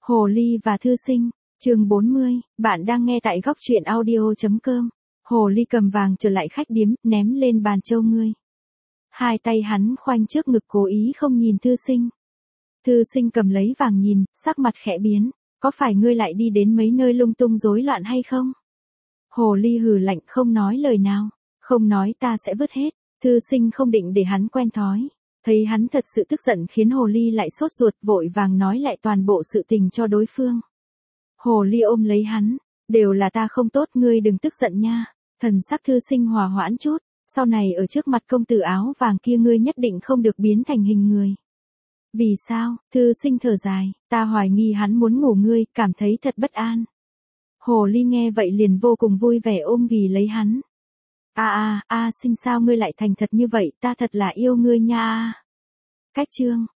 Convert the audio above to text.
Hồ Ly và Thư Sinh, chương 40, bạn đang nghe tại góc truyện audio.com. Hồ Ly cầm vàng trở lại khách điếm, ném lên bàn châu ngươi. Hai tay hắn khoanh trước ngực cố ý không nhìn Thư Sinh. Thư Sinh cầm lấy vàng nhìn, sắc mặt khẽ biến, có phải ngươi lại đi đến mấy nơi lung tung rối loạn hay không? Hồ Ly hừ lạnh không nói lời nào, không nói ta sẽ vứt hết. Thư Sinh không định để hắn quen thói. Thấy hắn thật sự tức giận khiến Hồ Ly lại sốt ruột vội vàng nói lại toàn bộ sự tình cho đối phương. Hồ Ly ôm lấy hắn, đều là ta không tốt ngươi đừng tức giận nha. Thần sắc Thư Sinh hòa hoãn chút, sau này ở trước mặt công tử áo vàng kia ngươi nhất định không được biến thành hình người. Vì sao? Thư Sinh thở dài, ta hoài nghi hắn muốn ngủ ngươi, cảm thấy thật bất an. Hồ Ly nghe vậy liền vô cùng vui vẻ ôm ghì lấy hắn. Sinh sao ngươi lại thành thật như vậy, ta thật là yêu ngươi nha. Cách chương